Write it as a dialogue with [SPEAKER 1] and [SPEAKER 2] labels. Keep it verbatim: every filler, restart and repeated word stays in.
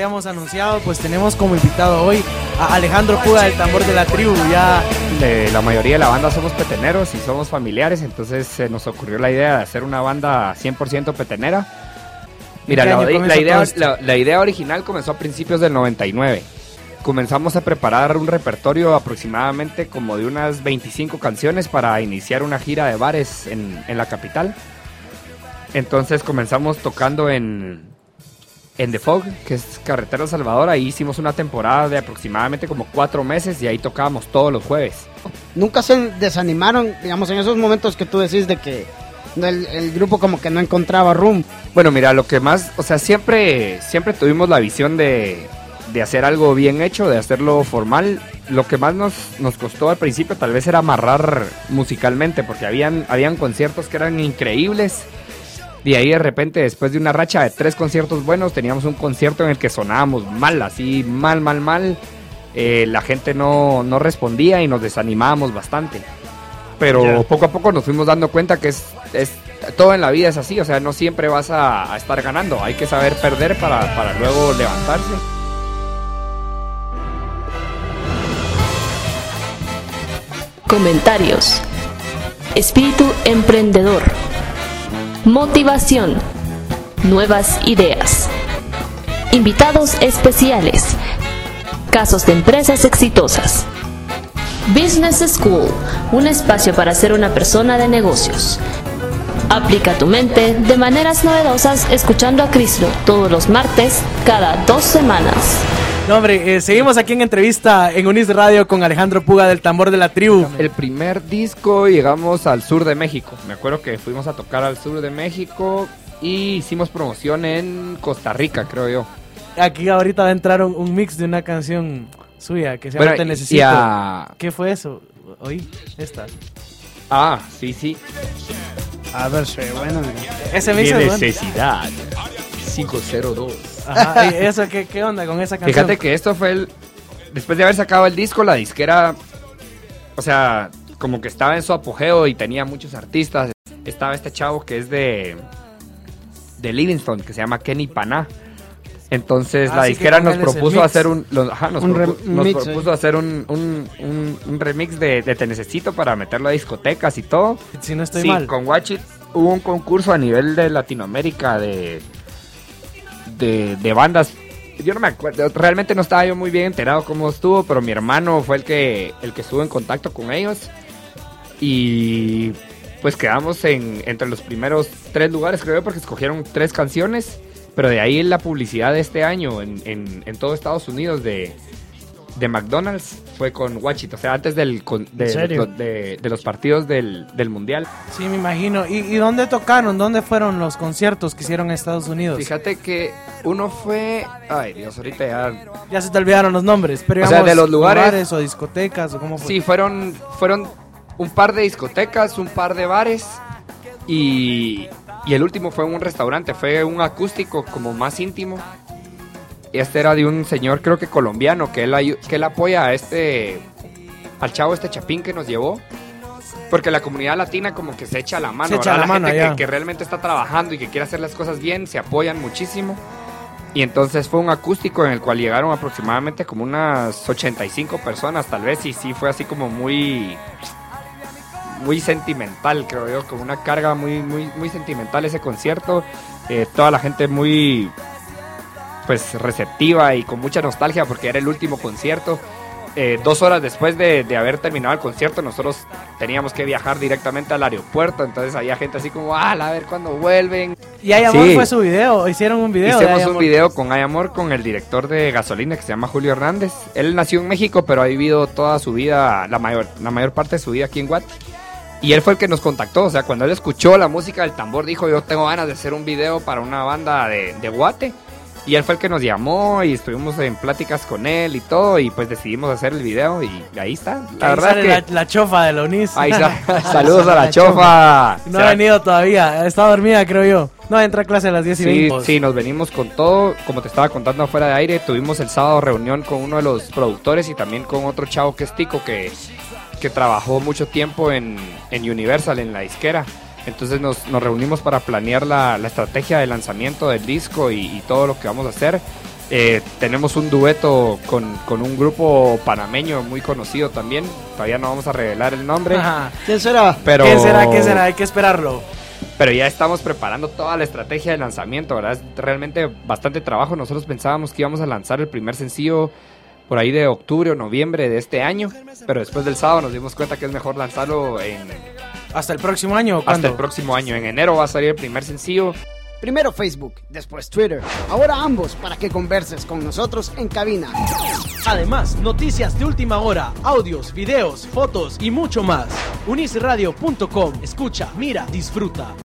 [SPEAKER 1] habíamos anunciado, pues tenemos como invitado hoy a Alejandro Puga del Tambor de la Tribu. Ya
[SPEAKER 2] de la mayoría de la banda somos peteneros y somos familiares, entonces se nos ocurrió la idea de hacer una banda cien por ciento petenera. Mira, la, la, idea, la, la idea original comenzó a principios del noventa y nueve. Comenzamos a preparar un repertorio aproximadamente como de unas veinticinco canciones para iniciar una gira de bares en, en la capital. Entonces comenzamos tocando en, en The Fog, que es Carretera El Salvador. Ahí hicimos una temporada de aproximadamente como cuatro meses y ahí tocábamos todos los jueves.
[SPEAKER 3] ¿Nunca se desanimaron, digamos, en esos momentos que tú decís de que el, el grupo como que no encontraba rumbo?
[SPEAKER 2] Bueno, mira, lo que más, o sea, siempre, siempre tuvimos la visión de... de hacer algo bien hecho, de hacerlo formal. Lo que más nos, nos costó al principio tal vez era amarrar musicalmente, porque habían, habían conciertos que eran increíbles, y ahí de repente, después de una racha de tres conciertos buenos, teníamos un concierto en el que sonábamos mal, así mal, mal, mal. Eh, la gente no, no respondía y nos desanimábamos bastante. Pero yeah. poco a poco nos fuimos dando cuenta que es, es todo en la vida es así, o sea, no siempre vas a, a estar ganando, hay que saber perder para, para luego levantarse.
[SPEAKER 4] Comentarios. Espíritu emprendedor. Motivación. Nuevas ideas. Invitados especiales. Casos de empresas exitosas. Business School, un espacio para ser una persona de negocios. Aplica tu mente de maneras novedosas escuchando a Crislo todos los martes, cada dos semanas.
[SPEAKER 1] No, hombre, eh, seguimos aquí en entrevista en Unis Radio con Alejandro Puga del Tambor de la Tribu.
[SPEAKER 2] El primer disco llegamos al sur de México. Me acuerdo que fuimos a tocar al sur de México y hicimos promoción en Costa Rica, creo yo.
[SPEAKER 1] Aquí ahorita va a entrar un, un mix de una canción suya que se llama bueno, Te Necesito. A... ¿Qué fue eso? ¿Oí? Esta.
[SPEAKER 2] Ah, sí, sí.
[SPEAKER 3] A ver, sí, bueno.
[SPEAKER 1] Ese mix
[SPEAKER 2] de
[SPEAKER 1] es
[SPEAKER 2] necesidad. cinco cero dos.
[SPEAKER 1] Ajá, ¿y eso qué, qué onda con esa canción?
[SPEAKER 2] Fíjate que esto fue el... Después de haber sacado el disco, la disquera... O sea, como que estaba en su apogeo y tenía muchos artistas. Estaba este chavo que es de... De Livingston, que se llama Kenny Paná. Entonces ah, la sí disquera nos propuso hacer un... Los, ajá, nos,
[SPEAKER 3] un
[SPEAKER 2] propu
[SPEAKER 3] re,
[SPEAKER 2] nos
[SPEAKER 3] mix,
[SPEAKER 2] propuso
[SPEAKER 3] eh.
[SPEAKER 2] hacer un, un, un, un remix de, de Te Necesito para meterlo a discotecas y todo.
[SPEAKER 1] Si no estoy
[SPEAKER 2] sí,
[SPEAKER 1] mal.
[SPEAKER 2] Con Watch It hubo un concurso a nivel de Latinoamérica de... De, de bandas. Yo no me acuerdo, realmente no estaba yo muy bien enterado cómo estuvo, pero mi hermano fue el que el que estuvo en contacto con ellos y pues quedamos en entre los primeros tres lugares, creo yo, porque escogieron tres canciones, pero de ahí la publicidad de este año en, en, en todo Estados Unidos de, de McDonald's fue con Watch It, o sea, antes del con, de, de, de, de los partidos del, del Mundial.
[SPEAKER 1] Sí, me imagino. ¿Y, ¿Y dónde tocaron? ¿Dónde fueron los conciertos que hicieron en Estados Unidos?
[SPEAKER 2] Fíjate que uno fue... Ay, Dios, ahorita ya...
[SPEAKER 1] Ya se te olvidaron los nombres, pero digamos,
[SPEAKER 2] o sea, de los lugares,
[SPEAKER 1] lugares o discotecas o cómo fue.
[SPEAKER 2] Sí, fueron, fueron un par de discotecas, un par de bares y, y el último fue un restaurante, fue un acústico como más íntimo. Este era de un señor, creo que colombiano, que él, que él apoya a este, al chavo este Chapín que nos llevó, porque la comunidad latina como que se echa la mano,
[SPEAKER 1] se echa la,
[SPEAKER 2] la
[SPEAKER 1] mano
[SPEAKER 2] gente
[SPEAKER 1] ya.
[SPEAKER 2] que, que realmente está trabajando y que quiere hacer las cosas bien, se apoyan muchísimo, y entonces fue un acústico en el cual llegaron aproximadamente como unas ochenta y cinco personas tal vez, y sí fue así como muy, muy sentimental, creo yo, con una carga muy, muy, muy sentimental ese concierto, eh, toda la gente muy... pues receptiva y con mucha nostalgia porque era el último concierto. Eh, dos horas después de, de haber terminado el concierto, nosotros teníamos que viajar directamente al aeropuerto, entonces había gente así como, ah, a ver cuándo vuelven.
[SPEAKER 1] Y Ay Amor sí. fue su video, hicieron un video.
[SPEAKER 2] Hicimos un video con Ay Amor, con el director de Gasolina que se llama Julio Hernández. Él nació en México, pero ha vivido toda su vida, la mayor, la mayor parte de su vida aquí en Guate. Y él fue el que nos contactó, o sea, cuando él escuchó la música del tambor, dijo, yo tengo ganas de hacer un video para una banda de, de Guate. Y él fue el que nos llamó y estuvimos en pláticas con él y todo, y pues decidimos hacer el video y ahí está. La
[SPEAKER 1] ahí
[SPEAKER 2] verdad
[SPEAKER 1] sale
[SPEAKER 2] que
[SPEAKER 1] la, la chofa de la Unis.
[SPEAKER 2] Ahí está. Saludos a la, la chofa.
[SPEAKER 1] chofa. No ha venido todavía, está dormida creo yo. No, entra a clase a las diez y veinte.
[SPEAKER 2] Sí, sí, nos venimos con todo. Como te estaba contando afuera de aire, tuvimos el sábado reunión con uno de los productores y también con otro chavo que es Tico, que, que trabajó mucho tiempo en, en Universal, en la disquera. Entonces nos, nos reunimos para planear la, la estrategia de lanzamiento del disco y, y todo lo que vamos a hacer. Eh, tenemos un dueto con, con un grupo panameño muy conocido también. Todavía no vamos a revelar el nombre.
[SPEAKER 3] Ajá. ¿Quién será?
[SPEAKER 2] Pero,
[SPEAKER 1] ¿Qué será? ¿Qué será? Hay que esperarlo.
[SPEAKER 2] Pero ya estamos preparando toda la estrategia de lanzamiento, ¿verdad? Es realmente bastante trabajo. Nosotros pensábamos que íbamos a lanzar el primer sencillo por ahí de octubre o noviembre de este año. Pero después del sábado nos dimos cuenta que es mejor lanzarlo en...
[SPEAKER 1] ¿Hasta el próximo año? ¿Cuándo?
[SPEAKER 2] Hasta el próximo año. En enero va a salir el primer sencillo.
[SPEAKER 3] Primero Facebook, después Twitter, ahora ambos para que converses con nosotros en cabina.
[SPEAKER 5] Además, noticias de última hora, audios, videos, fotos y mucho más. unisradio punto com. Escucha, mira, disfruta.